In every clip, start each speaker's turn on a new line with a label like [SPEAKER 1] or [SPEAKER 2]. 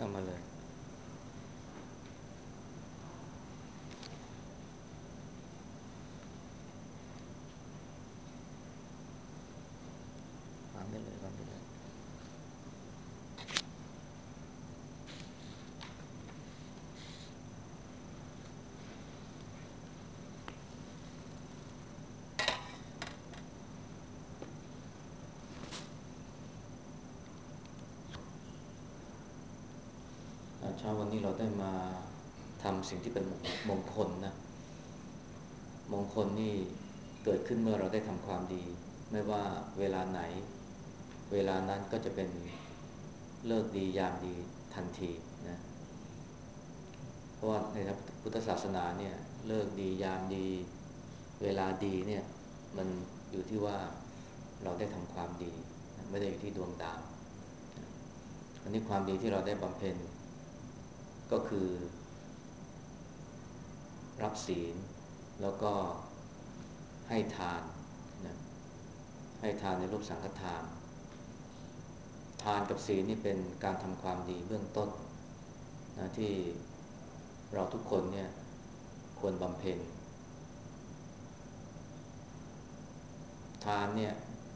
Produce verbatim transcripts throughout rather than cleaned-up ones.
[SPEAKER 1] เข้ามาเลยวางได้เลยวางได้เลยเช้าวันนี้เราได้มาทำสิ่งที่เป็นมงคลนะมงคลนี่เกิดขึ้นเมื่อเราได้ทำความดีไม่ว่าเวลาไหนเวลานั้นก็จะเป็นเลิกดียามดีทันทีนะเพราะว่าในพุทธศาสนาเนี่ยเลิกดียามดีเวลาดีเนี่ยมันอยู่ที่ว่าเราได้ทำความดีไม่ได้อยู่ที่ดวงดาวอันนี้ความดีที่เราได้บำเพ็ญก็คือรับศีลแล้วก็ให้ทานนะให้ทานในรูปสังฆทานทานกับศีลนี่เป็นการทำความดีเบื้องต้นนะที่เราทุกคนเนี่ยควรบำเพ็ญทานเนี่ย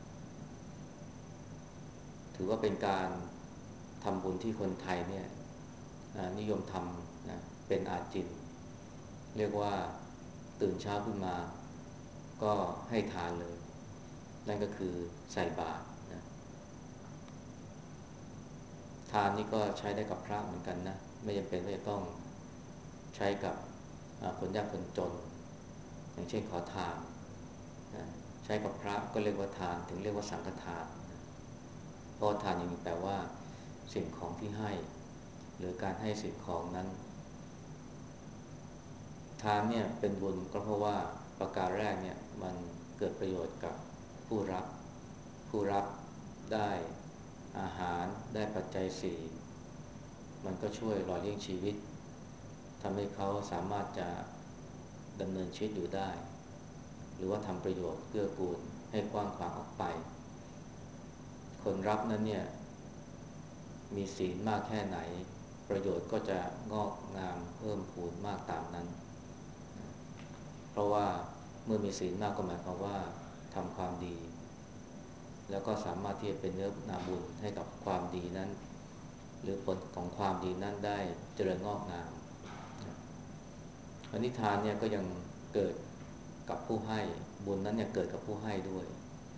[SPEAKER 1] ถือว่าเป็นการทำบุญที่คนไทยเนี่ยนิยมทำนะเป็นอาจินเรียกว่าตื่นเช้าขึ้นมาก็ให้ทานเลยนั่นก็คือใส่บาตรนะทานนี่ก็ใช้ได้กับพระเหมือนกันนะไม่จำเป็นว่าจะต้องใช้กับคนยากคนจนอย่างเช่นขอทานนะใช้กับพระก็เรียกว่าทานถึงเรียกว่าสังฆทานนะเพราะทานอย่างนี้แปลว่าสิ่งของที่ให้หรือการให้สิ่งของนั้นทานเนี่ยเป็นบุญก็เพราะว่าประการแรกเนี่ยมันเกิดประโยชน์กับผู้รับผู้รับได้อาหารได้ปัจจัยสี่มันก็ช่วยหล่อเลี้ยงชีวิตทำให้เขาสามารถจะดำเนินชีวิตอยู่ได้หรือว่าทำประโยชน์เกื้อกูลให้กว้างขวางออกไปคนรับนั้นเนี่ยมีศีลมากแค่ไหนประโยชน์ก็จะงอกงามเพิ่มพูนมากตามนั้นเพราะว่าเมื่อมีศีลมากก็หมายความว่าทำความดีแล้วก็สามารถที่จะเป็นเนื้อนาบุญให้กับความดีนั้นหรือผลของความดีนั้นได้เจริญงอกงามอนิทานเนี่ยก็ยังเกิดกับผู้ให้บุญนั้นเนี่ยเกิดกับผู้ให้ด้วย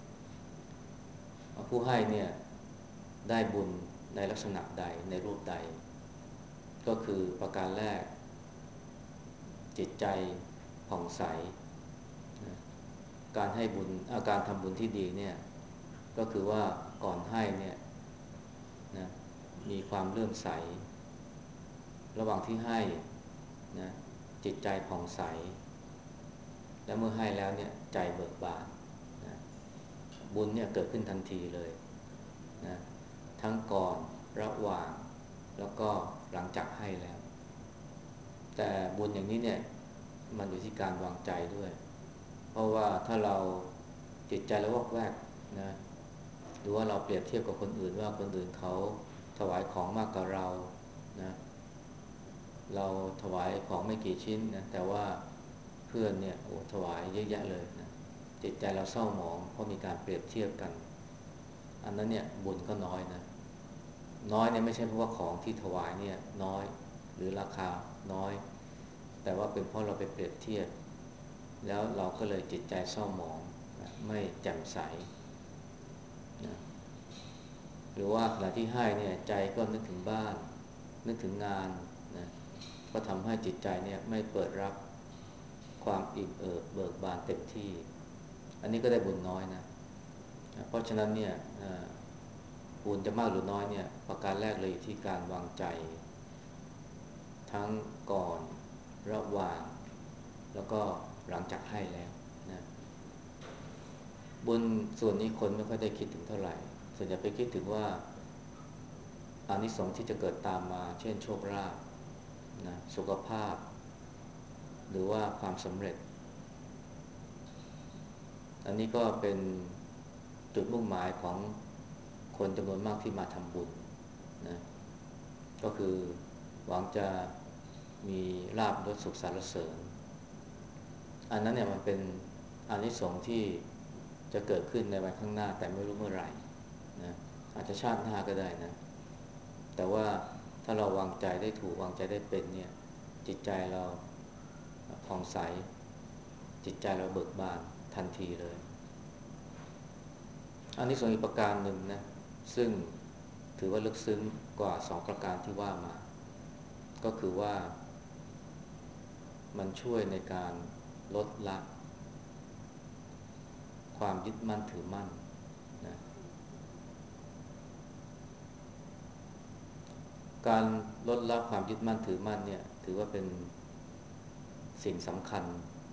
[SPEAKER 1] ผู้ให้เนี่ยได้บุญในลักษณะใดในรูปใดก็คือประการแรกจิตใจผ่องใสนะการให้บุญอาการทำบุญที่ดีเนี่ยก็คือว่าก่อนให้เนี่ยนะมีความเลื่อมใสระหว่างที่ให้นะจิตใจผ่องใสและเมื่อให้แล้วเนี่ยใจเบิกบานนะบุญเนี่ยเกิดขึ้นทันทีเลยนะทั้งก่อนระหว่างแล้วก็หลังจากให้แล้วแต่บุญอย่างนี้เนี่ยมันอยู่ที่การวางใจด้วยเพราะว่าถ้าเราจิตใจเราวอกแวกนะหรือว่าเราเปรียบเทียบกับคนอื่นว่าคนอื่นเขาถวายของมากกว่าเรานะเราถวายของไม่กี่ชิ้นนะแต่ว่าเพื่อนเนี่ยโอ้ถวายเยอะแยะเลยนะจิตใจเราเศร้าหมองเพราะมีการเปรียบเทียบกันอันนั้นเนี่ยบุญก็น้อยนะน้อยเนี่ยไม่ใช่เพราะว่าของที่ถวายเนี่ยน้อยหรือราคาน้อยแต่ว่าเป็นเพราะเราไปเปรียบเทียบแล้วเราก็เลยจิตใจเศร้าหมองนะไม่แจ่มใสนะหรือว่าขณะที่ให้เนี่ยใจก็นึกถึงบ้านนึกถึงงานนะก็ทำให้จิตใจเนี่ยไม่เปิดรับความอิ่มเอิบเบิกบานเต็มที่อันนี้ก็ได้บุญน้อยนะเพราะฉะนั้นเนี่ยบุญจะมากหรือน้อยเนี่ยประการแรกเลยที่การวางใจทั้งก่อนระหว่างแล้วก็หลังจากให้แล้วนะบุญส่วนนี้คนไม่ค่อยได้คิดถึงเท่าไหร่ส่วนใหญ่ไปคิดถึงว่าอานิสงส์ที่จะเกิดตามมาเช่นโชคลาภนะสุขภาพหรือว่าความสำเร็จอันนี้ก็เป็นจุดมุ่งหมายของคนจำนวนมากที่มาทำบุญนะก็คือหวังจะมีลาภยศสุขสรรเสริญอันนั้นเนี่ยมันเป็นอานิสงส์ที่จะเกิดขึ้นในวันข้างหน้าแต่ไม่รู้เมื่อไหร่นะอาจจะชาติหน้าก็ได้นะแต่ว่าถ้าเราวางใจได้ถูกวางใจได้เป็นเนี่ยจิตใจเราผ่องใสจิตใจเราเบิกบานทันทีเลยอันนี้ส่วนอีกประการหนึ่งนะซึ่งถือว่าลึกซึ้งกว่าสองประการที่ว่ามาก็คือว่ามันช่วยในการลดละความยึดมั่นถือมั่นนะการลดละความยึดมั่นถือมั่นเนี่ยถือว่าเป็นสิ่งสำคัญ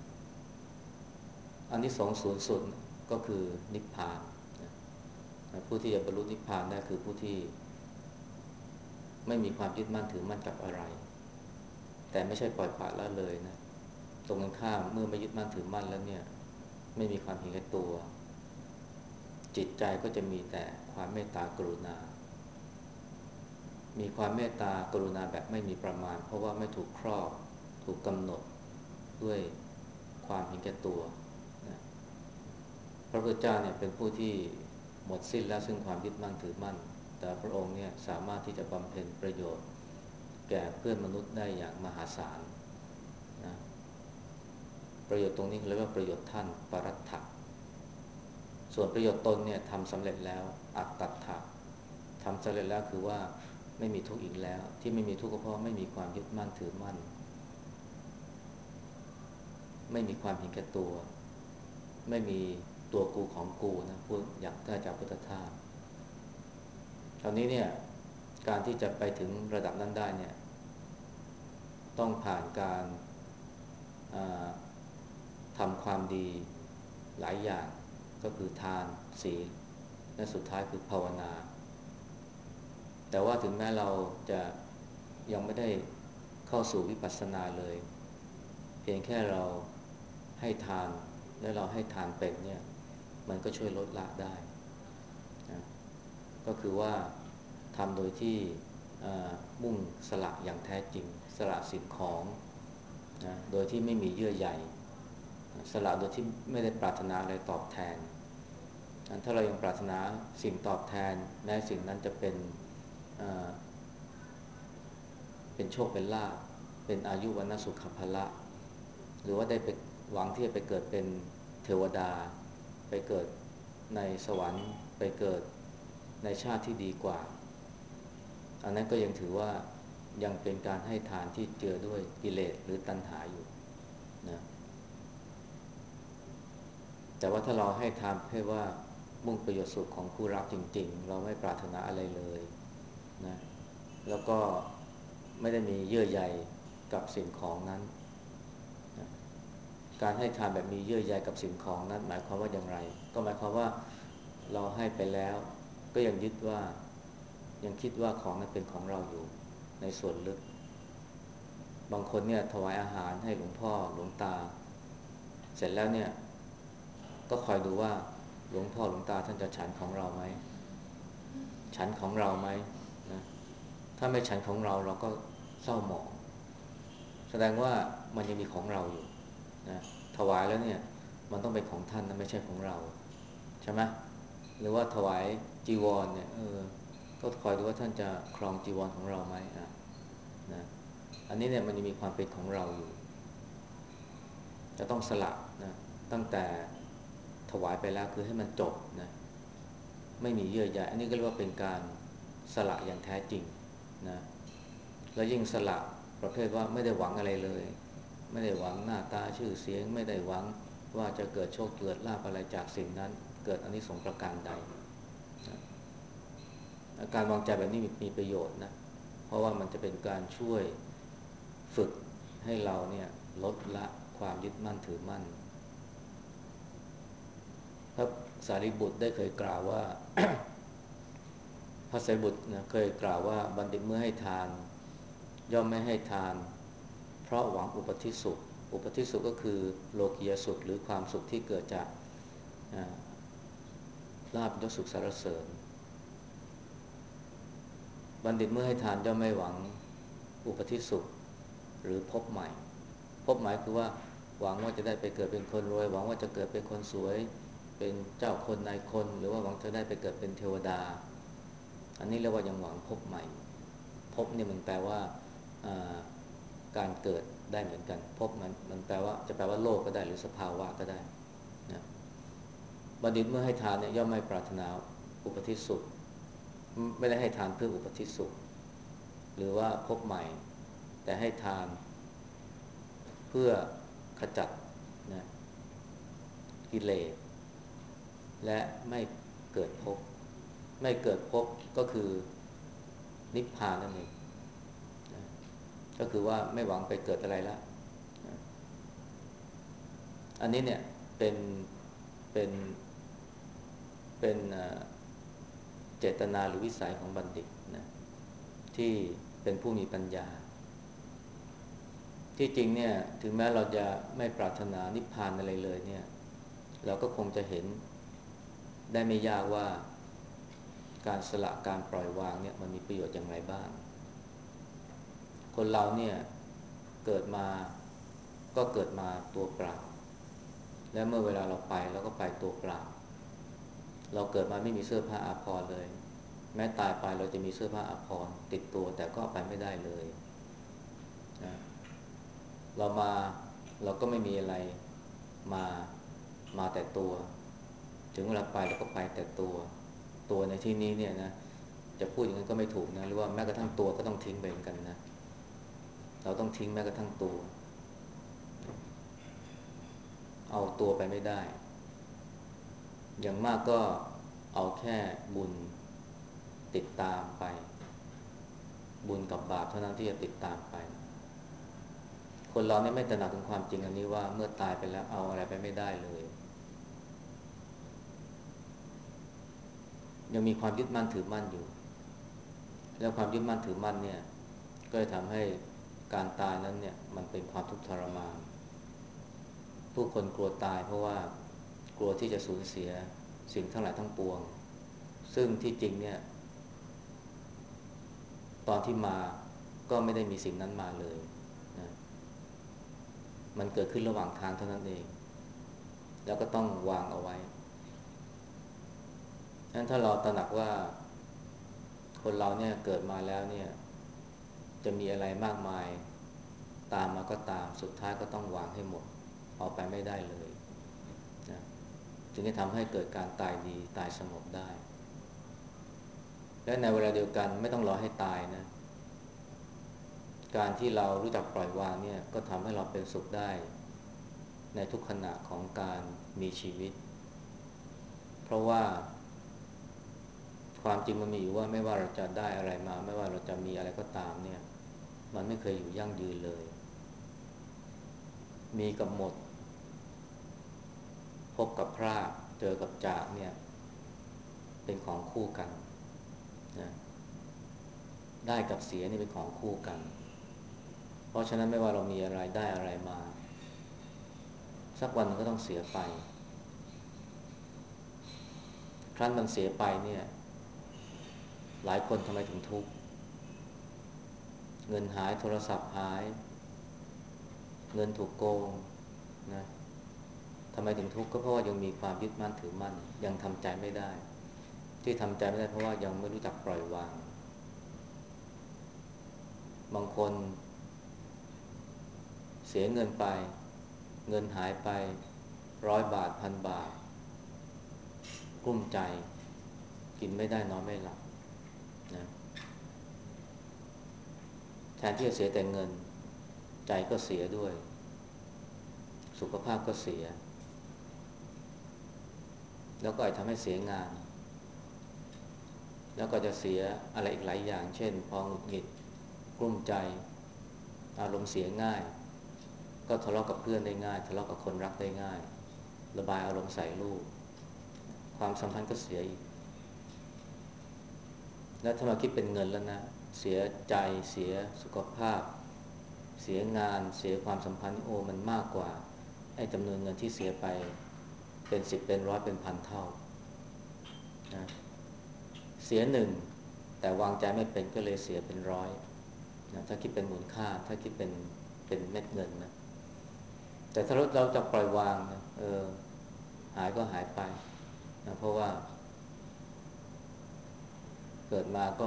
[SPEAKER 1] อันที่สองสูงสุดก็คือนิพพานนะผู้ที่จะบรรลุนิพพานได้คือผู้ที่ไม่มีความยึดมั่นถือมั่นกับอะไรแต่ไม่ใช่ปล่อยปละละเลยนะตรงกันข้ามเมื่อไม่ยึดมั่นถือมั่นแล้วเนี่ยไม่มีความเห็นแก่ตัวจิตใจก็จะมีแต่ความเมตตากรุณามีความเมตตากรุณาแบบไม่มีประมาณเพราะว่าไม่ถูกครอบถูกกำหนดด้วยความเห็นแก่ตัวนะพระพุทธเจ้าเนี่ยเป็นผู้ที่หมดสิ้นแล้วซึ่งความยึดมั่นถือมั่นแต่พระองค์เนี่ยสามารถที่จะบำเพ็ญประโยชน์แก่เพื่อนมนุษย์ได้อย่างมหาศาลนะประโยชน์ตรงนี้เรียกว่าประโยชน์ท่านปรัตถะส่วนประโยชน์ตนเนี่ยทำสำเร็จแล้วอัตตัถถะทำสำเร็จแล้วคือว่าไม่มีทุกข์อีกแล้วที่ไม่มีทุกข์ก็เพราะไม่มีความยึดมั่นถือมั่นไม่มีความเห็นแก่ตัวไม่มีตัวกูของกูนะพูดอย่างถ้าจากพุทธทาสตอนนี้เนี่ยการที่จะไปถึงระดับนั้นได้เนี่ยต้องผ่านการทำความดีหลายอย่างก็คือทานศีลและสุดท้ายคือภาวนาแต่ว่าถึงแม้เราจะยังไม่ได้เข้าสู่วิปัสสนาเลยเพียงแค่เราให้ทานและเราให้ทานเป็นเนี่ยมันก็ช่วยลดละได้นะก็คือว่าทำโดยที่มุ่งสละอย่างแท้จริงสละสิ่งของนะโดยที่ไม่มีเยื่อใยสละโดยที่ไม่ได้ปรารถนาอะไรตอบแทนถ้าเรายังปรารถนาสิ่งตอบแทนแม้สิ่งนั้นจะเป็นเป็นโชคเป็นลาภเป็นอายุวันะสุขภละหรือว่าได้ไปหวังที่จะไปเกิดเป็นเทวดาไปเกิดในสวรรค์ไปเกิดในชาติที่ดีกว่าอันนั้นก็ยังถือว่ายังเป็นการให้ทานที่เจือด้วยกิเลสหรือตัณหาอยู่นะแต่ว่าถ้าเราให้ทานเพื่อว่ามุ่งประโยชน์สุขของผู้รับจริงๆเราไม่ปรารถนาอะไรเลยนะแล้วก็ไม่ได้มีเยื่อใยกับสิ่งของนั้นนะการให้ทานแบบมีเยื่อใยกับสิ่งของนั้นหมายความว่าอย่างไรก็หมายความว่าเราให้ไปแล้วก็ยังยึดว่ายังคิดว่าของนั้นเป็นของเราอยู่ในส่วนลึกบางคนเนี่ยถวายอาหารให้หลวงพ่อหลวงตาเสร็จแล้วเนี่ยก็คอยดูว่าหลวงพ่อหลวงตาท่านจะฉันของเราไหมฉันของเราไหมนะถ้าไม่ฉันของเราเราก็เศร้าหมองแสดงว่ามันยังมีของเราอยู่นะถวายแล้วเนี่ยมันต้องเป็นของท่านนะไม่ใช่ของเราใช่ไหมหรือว่าถวายจีวรเนี่ยเออก็คอยดูว่าท่านจะครองจีวรของเราไหมอ่ะนะอันนี้เนี่ยมันยังมีความเป็นของเราอยู่จะต้องสละนะตั้งแต่ถวายไปแล้วคือให้มันจบนะไม่มีเยื่อใยอันนี้ก็เรียกว่าเป็นการสละอย่างแท้จริงนะแล้วยิ่งสละประเภทว่าไม่ได้หวังอะไรเลยไม่ได้หวังหน้าตาชื่อเสียงไม่ได้หวังว่าจะเกิดโชคเกิดลาภอะไรจากสิ่งนั้นเกิดอานิสงส์ประการใดนะการวางใจแบบนี้มีประโยชน์นะเพราะว่ามันจะเป็นการช่วยฝึกให้เราเนี่ยลดละความยึดมั่นถือมั่นพระสารีบุตรได้เคยกล่าวว่า พระสารีบุตรนะเคยกล่าวว่าบัณฑิตเมื่อให้ทานย่อมไม่ให้ทานเพราะหวังอุปธิสุขอุปธิสุขก็คือโลกียสุขหรือความสุขที่เกิดจากลาภยศสุขสรรเสริญบัณฑิตเมื่อให้ทานย่อมไม่หวังอุปธิสุขหรือพบใหม่พบหมายคือว่าหวังว่าจะได้ไปเกิดเป็นคนรวยหวังว่าจะเกิดเป็นคนสวยเป็นเจ้าคนนายคนหรือว่าหวังจะได้ไปเกิดเป็นเทวดาอันนี้เรียกว่ายังหวังพบใหม่พบเนี่ยมันแปลว่าการเกิดได้เหมือนกันพบมันมันแปลว่าจะแปลว่าโลกก็ได้หรือสภาวะก็ได้นะบัณฑิตเมื่อให้ทานเนี่ยย่อมไม่ปรารถนาอุปธิสุขไม่ได้ให้ทานเพื่ออุปธิสุขหรือว่าพบใหม่แต่ให้ทานเพื่อขจัดนะกิเลสและไม่เกิดภพไม่เกิดภพก็คือนิพพานนั่นเองนะก็คือว่าไม่หวังไปเกิดอะไรแล้วนะอันนี้เนี่ยเป็นเป็นเป็นเจตนาหรือวิสัยของบัณฑิตนะที่เป็นผู้มีปัญญาที่จริงเนี่ยถึงแม้เราจะไม่ปรารถนานิพพานอะไรเลยเนี่ยเราก็คงจะเห็นได้ไม่ยากว่าการสละการปล่อยวางเนี่ยมันมีประโยชน์อย่างไรบ้างคนเราเนี่ยเกิดมาก็เกิดมาตัวเปล่าและเมื่อเวลาเราไปเราก็ไปตัวเปล่าเราเกิดมาไม่มีเสื้อผ้าอาภรณ์เลยแม้ตายไปเราจะมีเสื้อผ้าอาภรณ์ติดตัวแต่ก็ไปไม่ได้เลยนะเรามาเราก็ไม่มีอะไรมามาแต่ตัวถึงเวลาไปเราก็ไปแต่ตัวตัวในที่นี้เนี่ยนะจะพูดอย่างนั้นก็ไม่ถูกนะหรือว่าแม้กระทั่งตัวก็ต้องทิ้งไปเหมือนกันนะเราต้องทิ้งแม้กระทั่งตัวเอาตัวไปไม่ได้อย่างมากก็เอาแค่บุญติดตามไปบุญกับบาปเท่านั้นที่จะติดตามไปคนเราเนี่ยไม่ตระหนักถึงความจริงอันนี้ว่าเมื่อตายไปแล้วเอาอะไรไปไม่ได้เลยยังมีความยึดมั่นถือมั่นอยู่แล้วความยึดมั่นถือมั่นเนี่ยก็จะทำให้การตายนั้นเนี่ยมันเป็นความทุกข์ทรมานผู้คนกลัวตายเพราะว่ากลัวที่จะสูญเสียสิ่งทั้งหลายทั้งปวงซึ่งที่จริงเนี่ยตอนที่มาก็ไม่ได้มีสิ่งนั้นมาเลยนะมันเกิดขึ้นระหว่างทางเท่านั้นเองแล้วก็ต้องวางเอาไว้งั้นถ้าเราตระหนักว่าคนเราเนี่ยเกิดมาแล้วเนี่ยจะมีอะไรมากมายตามมาก็ตามสุดท้ายก็ต้องวางให้หมดเอาไปไม่ได้เลยนะจึงจะทำให้เกิดการตายดีตายสงบได้และในเวลาเดียวกันไม่ต้องรอให้ตายนะการที่เรารู้จักปล่อยวางเนี่ยก็ทำให้เราเป็นสุขได้ในทุกขณะของการมีชีวิตเพราะว่าความจริงมันมีอยู่ว่าไม่ว่าเราจะได้อะไรมาไม่ว่าเราจะมีอะไรก็ตามเนี่ยมันไม่เคยอยู่ยั่งยืนเลยมีกับหมดพบกับพรากเจอกับจากเนี่ยเป็นของคู่กันนะได้กับเสียนี่เป็นของคู่กันเพราะฉะนั้นไม่ว่าเรามีอะไรได้อะไรมาสักวันมันก็ต้องเสียไปครั้นมันเสียไปเนี่ยหลายคนทำไมถึงทุกข์เงินหายโทรศัพท์หายเงินถูกโกงนะทำไมถึงทุกข์ก็เพราะว่ายังมีความยึดมั่นถือมั่นยังทำใจไม่ได้ที่ทำใจไม่ได้เพราะว่ายังไม่รู้จักปล่อยวางบางคนเสียเงินไปเงินหายไปร้อยบาทพันบาทกลุ้มใจกินไม่ได้นอนไม่หลับนะแทนที่จะเสียแต่เงินใจก็เสียด้วยสุขภาพก็เสียแล้วก็อาจทำให้เสียงานแล้วก็จะเสียอะไรอีกหลายอย่างเช่นพอหงุดหงิดกลุ้มใจอารมณ์เสียง่ายก็ทะเลาะกับเพื่อนได้ง่ายทะเลาะกับคนรักได้ง่ายระบายอารมณ์ใส่ลูกความสัมพันธ์ก็เสียอีกแล้วถ้ามาคิดเป็นเงินแล้วนะเสียใจเสียสุขภาพเสียงานเสียความสัมพันธ์โอ้มันมากกว่าไอ้จำนวนเงินที่เสียไปเป็นสิบเป็นร้อยเป็นพันเท่านะเสียหนึ่งแทแต่วางใจไม่เป็นก็เลยเสียเป็นร้อยนะถ้าคิดเป็นมูลค่าถ้าคิดเป็นเป็นเม็ดเงินนะแต่ถ้าเราเราจะปล่อยวางนะเออหายก็หายไปนะเพราะว่าเกิดมาก็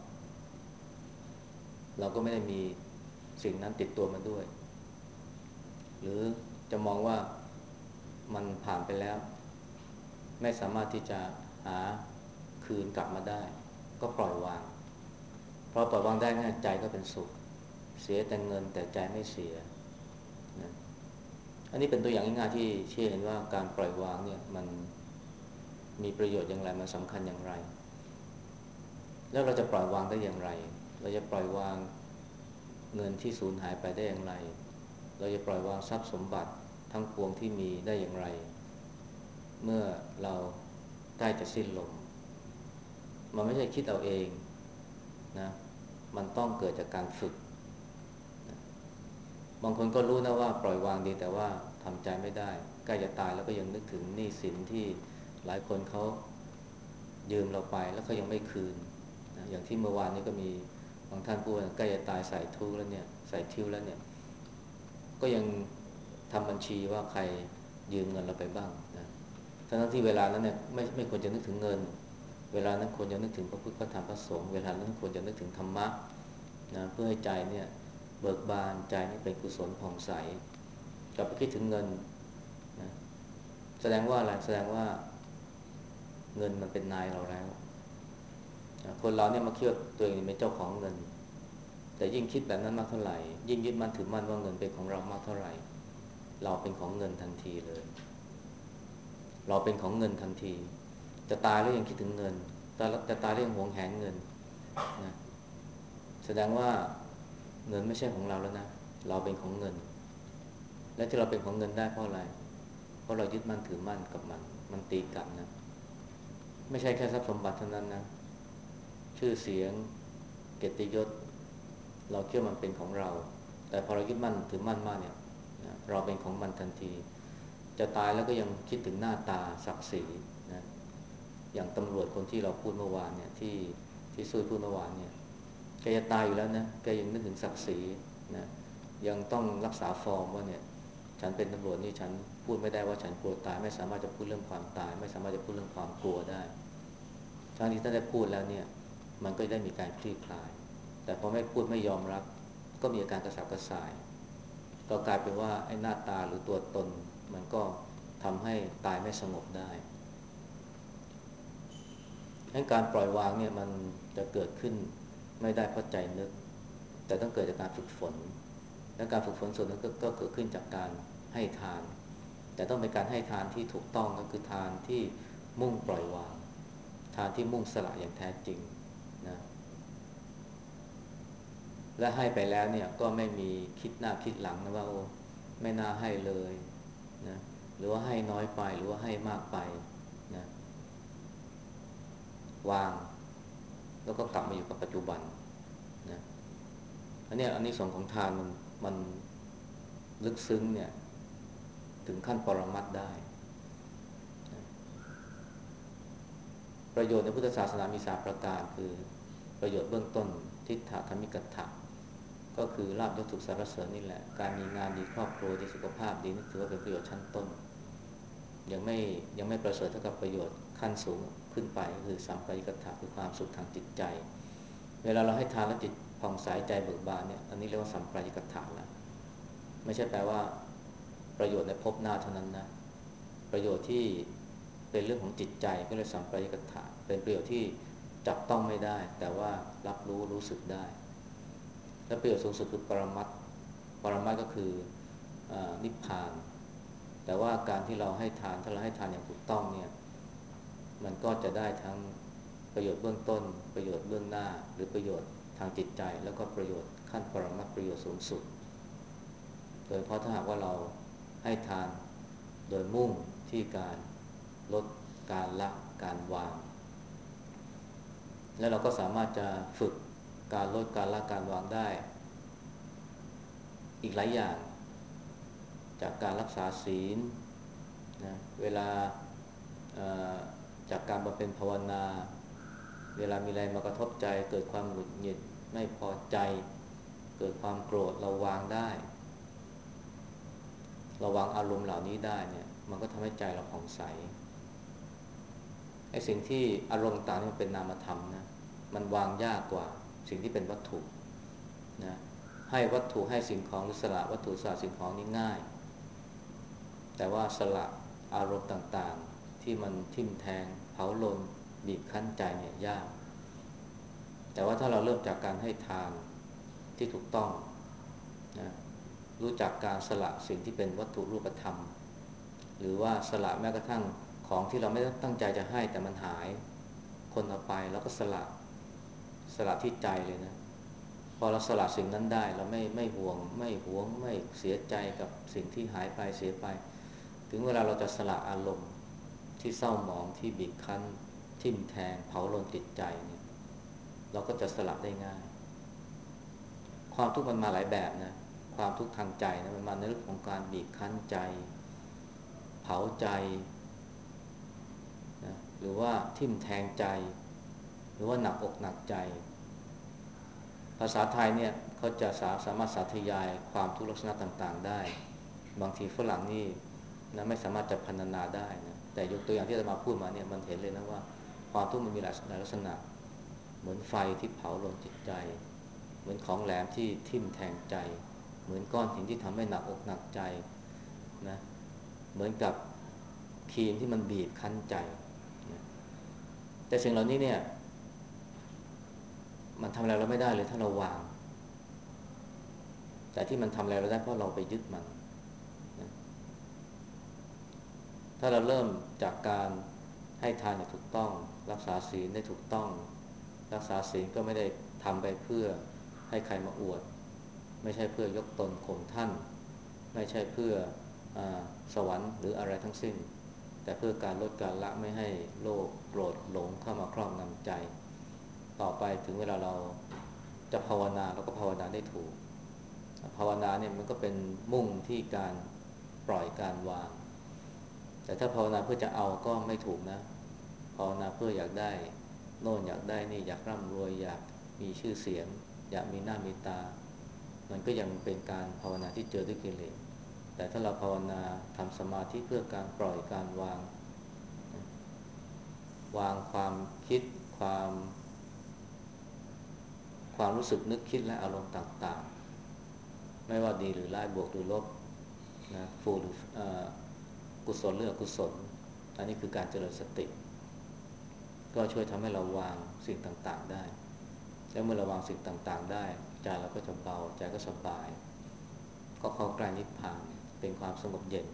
[SPEAKER 1] เราก็ไม่ได้มีสิ่งนั้นติดตัวมาด้วยหรือจะมองว่ามันผ่านไปแล้วไม่สามารถที่จะหาคืนกลับมาได้ก็ปล่อยวางเพราะปล่อยวางได้ง่ายใจก็เป็นสุขเสียแต่เงินแต่ใจไม่เสียนะอันนี้เป็นตัวอย่างง่ายๆที่เชื่อเห็นว่าการปล่อยวางเนี่ยมันมีประโยชน์อย่างไรมันสำคัญอย่างไรแล้วเราจะปล่อยวางได้อย่างไรเราจะปล่อยวางเงินที่สูญหายไปได้อย่างไรเราจะปล่อยวางทรัพย์สมบัติทั้งปวงที่มีได้อย่างไรเมื่อเราใกล้จะสิ้นลมมันไม่ใช่คิดเอาเองนะมันต้องเกิดจากการฝึกนะบางคนก็รู้นะว่าปล่อยวางดีแต่ว่าทำใจไม่ได้ใกล้จะตายแล้วก็ยังนึกถึงหนี้สินที่หลายคนเขายืมเราไปแล้วเขายังไม่คืนนะอย่างที่เมื่อวานนี้ก็มีบางท่านพูดว่าใกล้จะตายใส่ทุกแล้วเนี่ยใส่ทิ้วแล้วเนี่ยก็ยังทำบัญชีว่าใครยืมเงินเราไปบ้างนะทั้งที่เวลานั้นเนี่ยไม่ไม่ควรจะนึกถึงเงินเวลานั้นควรจะนึกถึงพระพุทธพระธรรมพระสงฆ์เวลานั้นควรจะนึกถึงธรรมะนะเพื่อให้ใจเนี่ยเบิกบานใจนี่เป็นกุศลผ่องใสกลับไปคิดถึงเงินนะแสดงว่าอะไรแสดงว่าเงินมันเป็นนายเราแล้วนะคนเราเนี่ยมาคิดว่าตัวเองเป็นเจ้าของเงินแต่ยิ่งคิดแบบนั้นมากเท่าไหร่ยิ่งยึดมั่นถือมั่นว่าเงินเป็นของเรามากเท่าไหร่เราเป็นของเงินทันทีเลยเราเป็นของเงินทันทีจะตายแล้วยังคิดถึงเงินแต่จะตายแล้วยังหวงแหนเงินนะแสดงว่าเงินไม่ใช่ของเราแล้วนะเราเป็นของเงินและที่เราเป็นของเงินได้เพราะอะไรเพราะเรายึดมั่นถือมั่นกับมันมันตีกลับนะไม่ใช่แค่ทรัพย์สมบัติเท่านั้นนะชื่อเสียงเกียรติยศเราเชื่อมันเป็นของเราแต่พอเรายึดมั่นถือมั่นมากเนี่ยเราเป็นของมันทันทีจะตายแล้วก็ยังคิดถึงหน้าตาศักดิ์ศรีนะอย่างตำรวจคนที่เราพูดเมื่อวานเนี่ยที่ที่ซุยพูดเมื่อวานเนี่ยแกจะตายอยู่แล้วนะแกยังนึกถึงศักดิ์ศรีนะยังต้องรักษาฟอร์มว่าเนี่ยฉันเป็นตำรวจนี่ฉันพูดไม่ได้ว่าฉันกลัวตายไม่สามารถจะพูดเรื่องความตายไม่สามารถจะพูดเรื่องความกลัวได้ทั้งที่ถ้าได้พูดแล้วเนี่ยมันก็ได้มีการคลี่คลายแต่พอไม่พูดไม่ยอมรับก็มีอาการกระสับกระส่ายก็กลายเป็นว่าไอ้หน้าตาหรือตัวตนมันก็ทำให้ตายไม่สงบได้งั้นการปล่อยวางเนี่ยมันจะเกิดขึ้นไม่ได้เพราะใจนึกแต่ต้องเกิดจากการฝึกฝนและการฝึกฝนส่วนนั้นก็ก็เกิดขึ้นจากการให้ทานแต่ต้องเป็นการให้ทานที่ถูกต้องก็คือทานที่มุ่งปล่อยวางทานที่มุ่งสละอย่างแท้จริงนะและให้ไปแล้วเนี่ยก็ไม่มีคิดหน้าคิดหลังนะว่าโอ้ไม่น่าให้เลยนะหรือว่าให้น้อยไปหรือว่าให้มากไปนะวางแล้วก็กลับมาอยู่กับปัจจุบันนะอันนี้อันนี้สองของทานมันมันลึกซึ้งเนี่ยถึงขั้นปรมัตถ์ได้นะประโยชน์ในพุทธศาสนามีสามประการคือประโยชน์เบื้องต้นทิฏฐธรรมิกัตถะก็คือลาภยศสุขสรรเสริญนี่แหละการมีงานดีครอบครัวดีสุขภาพดีนี่ถือว่าเป็นประโยชน์ชั้นต้นยังไม่ยังไม่ประเสริฐเท่ากับประโยชน์ขั้นสูงขึ้นไปก็คือสัมปายิกัตถะคือความสุขทางจิตใจเวลาเราให้ทานแล้วจิตผ่องใสใจเบิกบานเนี่ยอันนี้เรียกว่าสัมปายิกัตถะแล้วไม่ใช่แปลว่าประโยชน์ในภพหน้าเท่านั้นนะประโยชน์ที่เป็นเรื่องของจิตใจก็เรียกสัมปายิกัตถะเป็นประโยชน์ที่จับต้องไม่ได้แต่ว่ารับรู้รู้สึกได้และประโยชน์สูงสุดคือปรมัตถ์ปรมัตถ์ก็คือนิพพานแต่ว่าการที่เราให้ทานถ้าเราให้ทานอย่างถูกต้องเนี่ยมันก็จะได้ทั้งประโยชน์เบื้องต้นประโยชน์เบื้องหน้าหรือประโยชน์ทางจิตใจแล้วก็ประโยชน์ขั้นปรมัตถ์ประโยชน์สูงสุดโดยเพราะถ้าหากว่าเราให้ทานโดยมุ่งที่การลดการละการวางแล้วเราก็สามารถจะฝึกการลดการละการวางได้อีกหลายอย่างจากการรักษาศีลนะเวลาจากการบำเพ็ญภาวนาเวลามีอะไรมากระทบใจเกิดความหงุดหงิดไม่พอใจเกิดความโกรธเราวางได้เราวางอารมณ์เหล่านี้ได้เนี่ยมันก็ทำให้ใจเราผ่องใสไอ้สิ่งที่อารมณ์ต่างๆนี่มันเป็นนามธรรมนะมันวางยากกว่าสิ่งที่เป็นวัตถุนะให้วัตถุให้สิ่งของหรือสละวัตถุสละสิ่งของนี่ง่ายแต่ว่าสละอารมณ์ต่างๆที่มันทิ่มแทงเผาลนบีบคั้นใจเนี่ยยากแต่ว่าถ้าเราเริ่มจากการให้ทานที่ถูกต้องนะรู้จักการสละสิ่งที่เป็นวัตถุรูปธรรมหรือว่าสละแม้กระทั่งของที่เราไม่ได้ตั้งใจจะให้แต่มันหายคนเอาไปแล้วก็สละสละที่ใจเลยนะพอเราสละสิ่งนั้นได้เราไม่ไม่ห่วงไม่หวงไม่เสียใจกับสิ่งที่หายไปเสียไปถึงเวลาเราจะสละอารมณ์ที่เศร้าหมองที่บีบคั้นทิ่มแทงเผาลนจิตใจเนี่ยเราก็จะสละได้ง่ายความทุกข์มันมาหลายแบบนะความทุกข์ทางใจนะมันมาในเรื่องของการบีบคั้นใจเผาใจนะหรือว่าทิ่มแทงใจหรือว่าหนักอกหนักใจภาษาไทยเนี่ยเขาจะสาสามารถสาธยายความทุกข์ลักษณะต่างๆได้บางทีฝรั่งนี่นะไม่สามารถจะพรรณนาได้นะแต่ยกตัวอย่างที่อาตมาพูดมาเนี่ยมันเห็นเลยนะว่าความทุกข์มันมีหลายหลายลักษณะเหมือนไฟที่เผาลนจิตใจเหมือนของแหลมที่ทิ่มแทงใจเหมือนก้อนหินที่ทำให้หนักอกหนักใจนะเหมือนกับครีมที่มันบีบคั้นใจนะแต่สิ่งเหล่านี้เนี่ยมันทำอะไรเราไม่ได้เลยถ้าเราวางแต่ที่มันทำอะไรเราได้เพราะเราไปยึดมันนะถ้าเราเริ่มจากการให้ทานอย่างถูกต้องรักษาศีลได้ถูกต้องรักษาศีลก็ไม่ได้ทำไปเพื่อให้ใครมาอวดไม่ใช่เพื่อยกตนข่มท่านไม่ใช่เพื่ออาสวรรค์หรืออะไรทั้งสิ้นแต่เพื่อการลดการละไม่ให้โลภโกรธหลงเข้ามาครอบงำใจต่อไปถึงเวลาเราจะภาวนาเราก็ภาวนาได้ถูกภาวนาเนี่ยมันก็เป็นมุ่งที่การปล่อยการวางแต่ถ้าภาวนาเพื่อจะเอาก็ไม่ถูกนะภาวนาเพื่ออยากได้โน่นอยากได้นี่อยากร่ำรวยอยากมีชื่อเสียงอยากมีหน้ามีตามันก็ยังเป็นการภาวนาที่เจอด้วยกิเลสแต่ถ้าเราภาวนาทำสมาธิเพื่อการปล่อยการวางวางความคิดความความรู้สึกนึกคิดและอารมณ์ต่างๆไม่ว่าดีหรือร้ายบวกหรือลบนะฟูหรือกุศลหรืออกุศลอันนี้คือการเจริญสติก็ช่วยทำให้เราวางสิ่งต่างๆได้แล้วเมื่อเราวางสิ่งต่างๆได้ใจเราก็จะเบาใจก็สบายก็เข้าใกล้นิพพานเป็นความสงบเย็น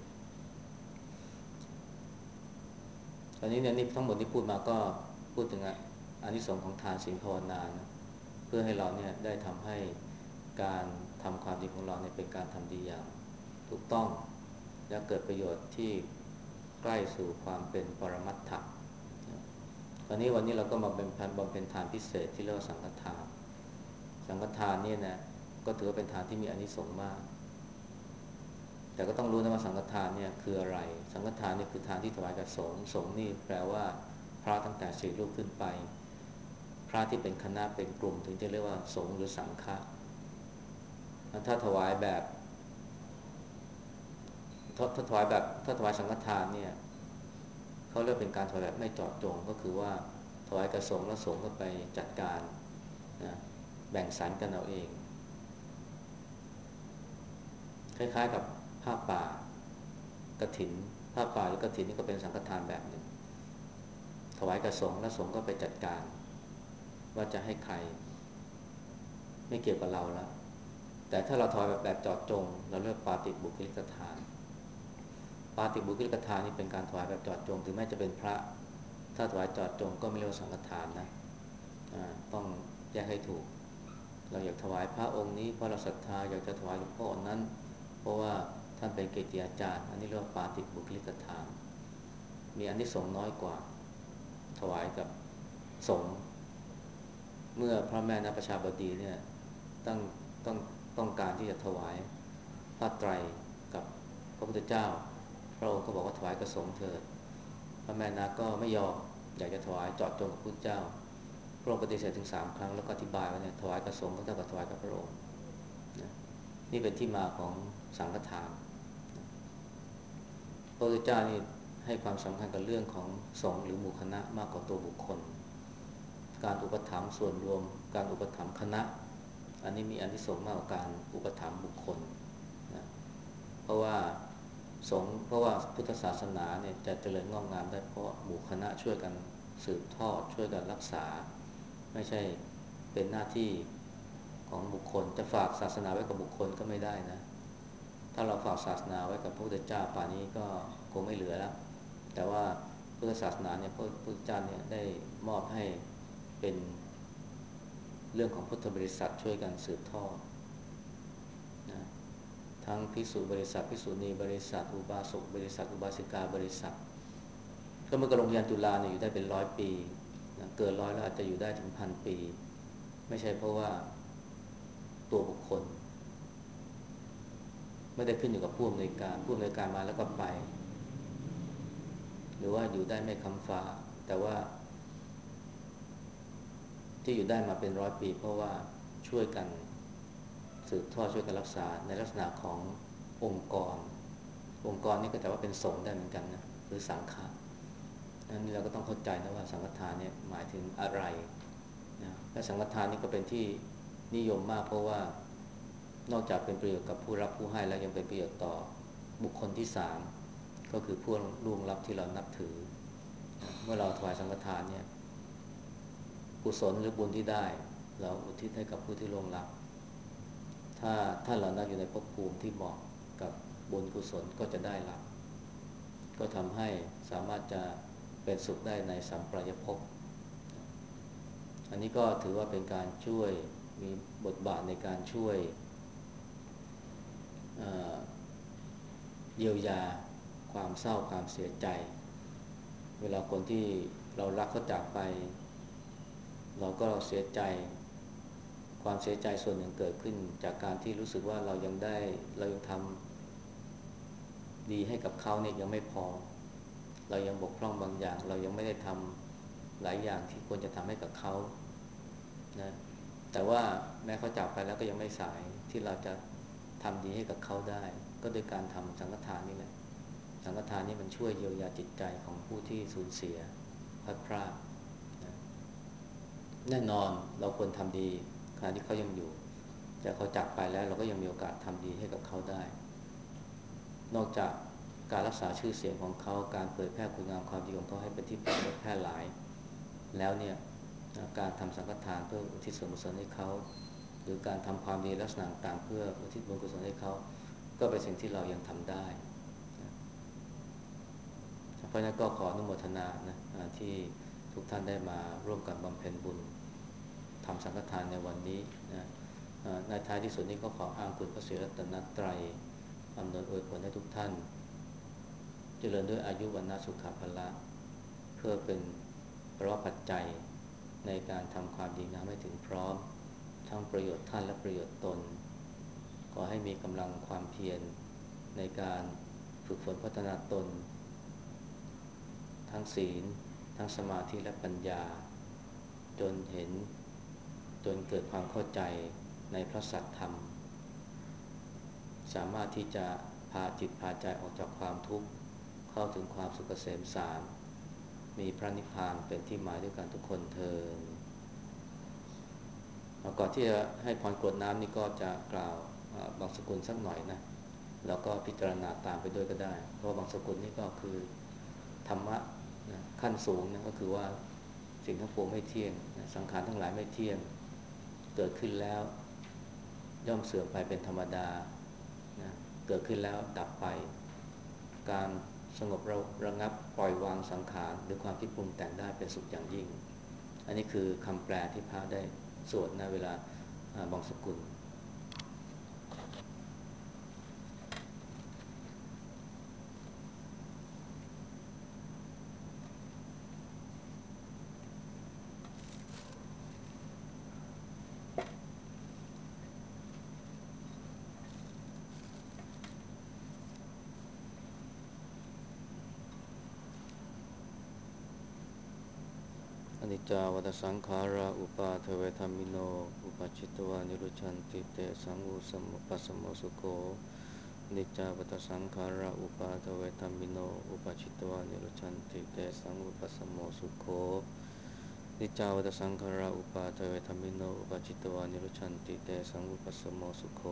[SPEAKER 1] ตอนนี้เนี่ยนี่ทั้งหมดที่พูดมาก็พูดถึงอานิสงส์ของทานศีลภาวนานะเพื่อให้เราเนี่ยได้ทำให้การทำความดีของเราเนี่ยเป็นการทำดีอย่างถูกต้องและเกิดประโยชน์ที่ใกล้สู่ความเป็นปรมัตถะตอนนี้วันนี้เราก็มาเป็นพันบำเพ็ญทานพิเศษที่เรียกว่าสังฆทานสังฆทานเนี่ยนะก็ถือว่าเป็นทานที่มีอานิสงส์มากแต่ก็ต้องรู้นะว่าสังฆทานเนี่ยคืออะไรสังฆทานนี่คือทานที่ถวายแก่สงฆ์สงฆ์นี่แปลว่าพระตั้งแต่สี่รูปขึ้นไปพระที่เป็นคณะเป็นกลุ่มถึงจะเรียกว่าสงฆ์หรือสังฆะถ้าถวายแบบถ้าถวายแบบถ้าถวายสังฆทานเนี่ยเขาเรียกเป็นการถวายแบบไม่เจาะจงก็คือว่าถวายแก่สงฆ์แล้วสงฆ์ก็ไปจัดการนะแบ่งสรรกันเอาเองคล้ายๆกับผ้าป่ากฐินผ้าป่าหรือกฐินนี่ก็เป็นสังฆทานแบบหนึ่งถวายแก่สงฆ์แล้วสงฆ์ก็ไปจัดการว่าจะให้ใครไม่เกี่ยวกับเราแล้วแต่ถ้าเราถวายแบบแบบเจาะจงเราเรียกปาติบุคลิกทานปาติบุคลิกทานนี่เป็นการถวายแบบเจาะจงถึงแม้จะเป็นพระถ้าถวายเจาะจงก็ไม่เรียกว่าสังฆทานนะต้องแยกให้ถูกเราอยากถวายพระองค์นี้เพราะเราศรัทธาอยากจะถวายหลวงพ่อนั้นเพราะว่าท่านเป็นเกจิอาจารย์อันนี้เรียกว่าปาติบุคลิกทานมีอานิสงส์น้อยกว่าถวายกับสงฆ์เมื่อพระแม่นประชาบดีเนี่ยต้องต้องต้องการที่จะถวายผ้าไตรกับพระพุทธเจ้าพระองค์ก็บอกว่าถวายกับสงฆ์เถิดพระแม่นาก็ไม่ยอมอยากจะถวายเจาะจงกับพระพุทธเจ้าพระองค์ปฏิเสธถึงสามครั้งแล้วก็อธิบายว่าเนี่ยถวายกับสงฆ์ก็เท่ากับถวายกับพระองค์นะนี่เป็นที่มาของสังฆทานพระพุทธเจ้านี่ให้ความสำคัญกับเรื่องของสงฆ์หรือหมู่คณะมากกว่าตัวบุคคลการอุปถัมภ์ส่วนรวมการอุปถัมภ์คณะอันนี้มีอานิสงส์มากกว่าการอุปถัมภ์บุคคลนะเพราะว่าสงฆ์เพราะว่าพุทธศาสนาเนี่ยจะเจริญงอกงามได้เพราะหมู่คณะช่วยกันสืบทอดช่วยกันรักษาไม่ใช่เป็นหน้าที่ของบุคคลจะฝากศาสนาไว้กับบุคคลก็ไม่ได้นะถ้าเราฝากศาสนาไว้กับพระพุทธเจ้าป่านนี้ก็คงไม่เหลือแล้วแต่ว่าพุทธศาสนาเนี่ยพระพุทธเจ้าเนี่ยได้มอบให้เป็นเรื่องของพุทธบริษัทช่วยกันสืบทอดนะทั้งภิกษุบริษัทภิกษุณีบริษัทอุบาสกบริษัทอุบาสิกาบริษัทก็เมื่อกโรงเรียนจุฬาเนี่ยอยู่ได้เป็นร้อยปีนะเกินร้อยแล้วอาจจะอยู่ได้ถึงพันปีไม่ใช่เพราะว่าตัวบุคคลไม่ได้ขึ้นอยู่กับผู้อำนวยการผู้อำนวยการมาแล้วก็ไปหรือว่าอยู่ได้ไม่คำฟ้าแต่ว่าที่อยู่ได้มาเป็นร้อยปีเพราะว่าช่วยกันสืบทอดช่วยกันรักษาในลักษณะขององค์กรองค์กรนี่ก็แต่ว่าเป็นสงฆ์ได้เหมือนกันนะหรือสังฆะอันนี้เราก็ต้องเข้าใจนะว่าสังฆทานเนี่ยหมายถึงอะไรนะและสังฆทานนี่ก็เป็นที่นิยมมากเพราะว่านอกจากเป็นประโยชน์กับผู้รับผู้ให้แล้วยังเป็นประโยชน์ต่อบุคคลที่สามก็คือผู้ล่วงลับที่เรานับถือนะเมื่อเราถวายสังฆทานเนี่ยกุศลหรือบุญที่ได้เราอุทิศให้กับผู้ที่ล่วงลับถ้าถ้าเรานั้นอยู่ในภพภูมิที่เหมาะกับบุญกุศลก็จะได้รับก็ทำให้สามารถจะเป็นสุขได้ในสัมปรายภพอันนี้ก็ถือว่าเป็นการช่วยมีบทบาทในการช่วยเเยียวยาความเศร้าความเสียใจเวลาคนที่เรารักเขาจากไปเราก็เสียใจความเสียใจส่วนหนึ่งเกิดขึ้นจากการที่รู้สึกว่าเรายังได้เรายังทำดีให้กับเขาเนี่ยยังไม่พอเรายังบกพร่องบางอย่างเรายังไม่ได้ทำหลายอย่างที่ควรจะทำให้กับเขานะแต่ว่าแม้เขาจากไปแล้วก็ยังไม่สายที่เราจะทำดีให้กับเขาได้ก็โดยการทำสังฆทานนี่แหละสังฆทานนี่มันช่วยเยียวยาจิตใจของผู้ที่สูญเสียพลัดพรากนะแน่นอนเราควรทำดีขณะที่เขายังอยู่แต่เขาจากไปแล้วเราก็ยังมีโอกาสทำดีให้กับเขาได้นอกจากการรักษาชื่อเสียงของเขาการเผยแพร่คุณงามความดีของเขาให้เป็นที่แพร่หลายแล้วเนี่ยการทำสังฆทานเพื่ออุทิศส่วนกุศลให้เขาหรือการทำความดีลักษณะต่างเพื่ออุทิศบุญกุศลให้เขาก็เป็นสิ่งที่เรายังทำได้เพราะฉะนั้นก็ขออนุโมทนานะที่ทุกท่านได้มาร่วมกันบำเพ็ญบุญทำสังฆทานในวันนี้นะในท้ายที่สุดนี้ก็ขออ้างคุณพระศรีรัตนตรัยอำนวยอวยผลให้ทุกท่านเจริญด้วยอายุวรรณสุขภละเพื่อเป็นเพราะปัจจัยในการทำความดีงามให้ถึงพร้อมทั้งประโยชน์ท่านและประโยชน์ตนขอให้มีกำลังความเพียรในการฝึกฝนพัฒนาตนทั้งศีลทั้งสมาธิและปัญญาจนเห็นจนเกิดความเข้าใจในพระสัจธรรมสามารถที่จะพาจิตพาใจออกจากความทุกข์เข้าถึงความสุขเกษมสารมีพระนิพพานเป็นที่หมายด้วยกันทุกคนเทอญก่อนที่จะให้พรกรวดน้ำนี่ก็จะกล่าวบางสกุลสักหน่อยนะแล้วก็พิจารณาตามไปด้วยก็ได้เพราะบางสกุลนี่ก็คือธรรมะนะขั้นสูงนะก็คือว่าสิ่งทั้งปวงไม่เที่ยงนะสังขารทั้งหลายไม่เที่ยงเกิดขึ้นแล้วย่อมเสื่อมไปเป็นธรรมดานะเกิดขึ้นแล้วดับไปการสงบระระงับปล่อยวางสังขารหรือความคิดปรุงแต่งได้เป็นสุขอย่างยิ่งอันนี้คือคำแปลที่พระได้สวดในเวลาบางสกุลอันนิจจาวัฏสังขาราอุปาทเวธรรมิโนอุปาจิตวานิรุชันติเตสังอุสมปัสสโมสุโขนิจจาวัฏสังขาราอุปาทเวธรรมิโนอุปาจิตวานิรุชันติเตสังอุปัสสโมสุโขนิจจาวัฏสังขาราอุปาทเวธรรมิโนอุปาจิตวานิรุชันติเตสังอุปัสสโมสุโข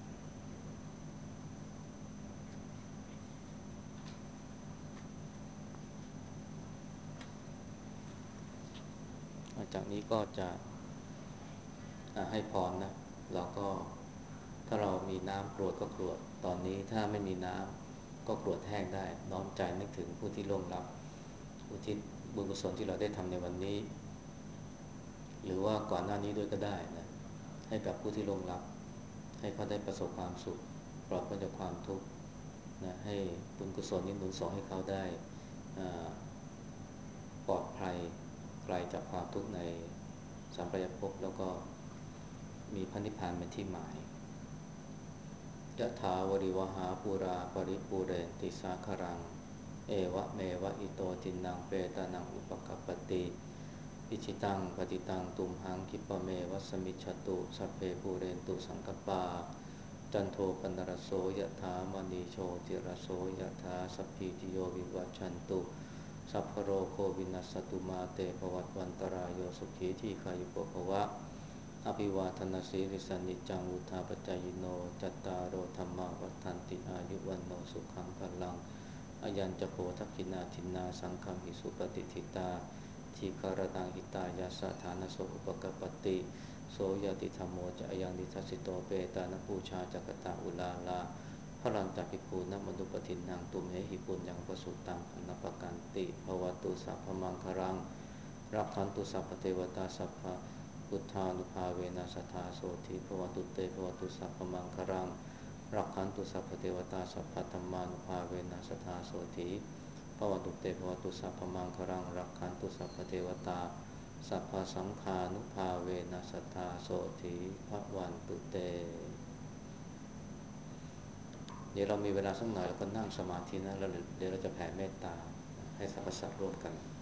[SPEAKER 1] จากนี้ก็จะให้พรนะเราก็ถ้าเรามีน้ำกรวดก็กรวดตอนนี้ถ้าไม่มีน้ำก็กรวดแห้งได้น้อมใจนึกถึงผู้ที่ล่วงลับอุทิศบุญกุศลที่เราได้ทำในวันนี้หรือว่าก่อนหน้านี้ด้วยก็ได้นะให้กับผู้ที่ล่วงลับให้เขาได้ประสบความสุขปลอดพ้นจากความทุกข์นะให้บุญกุศลนี้หนุนส่งให้เขาได้ปลอดภัยไกลจากความทุกข์ในสัมปรายภพแล้วก็มีพระนิพพานเป็นที่หมายยะถาวริวหาปุราปริปูเรนติสาครังเอวะเมวะอิโตทินังเปตานังอุปกัปปติอิชิตังปฏิตังตุมหังคิปะเมวะสมิจฉตุสัพเพปูเรนตุสังกปาจันโทปนรโสยะถามณีโชติรโสยะถาสัพพิติโยวิวัชชันตุสัพพโรโควินัสตุมาเตภวัตวันตรายโยสุขีทีขายุโกภวะอภิวาทนาสีริสนิจังวุธาปจายโนจัตตารโอธรรมาวัฏันติอายุวันโนสุขังพลังอายัญจโคทักขินาทินนาสังฆหิสุปฏิทิตาทีคารตังหิตายาสถานโสอุปกปติโสยติธรรมโมจะยังนิทัสสิโตเปตานปูชาจักตาอุลาลาพระรันตภิกขุนมนุปทินังตุเมหิปุญญังปสุตังอนัปกันติภวตุสัพพมังครังรักขันตุสัพพเทวตาสัพพพุทธานุภาเวนัสธาโสธิภวตุเตภวตุสัพพมังครังรักขันตุสัพพเทวตาสัพพธรรมานุภาเวนัสธาโสธิภวตุเตภวตุสัพพมังครังรักขันตุสัพพเทวตาสัพพสังฆานุภาเวนัสธาโสธิภวันตุเตเดี๋ยวเรามีเวลาสักหน่อยเราก็นั่งสมาธินะแล้วเดี๋ยวเราจะแผ่เมตตาให้สรรพสัตว์ร่วมกัน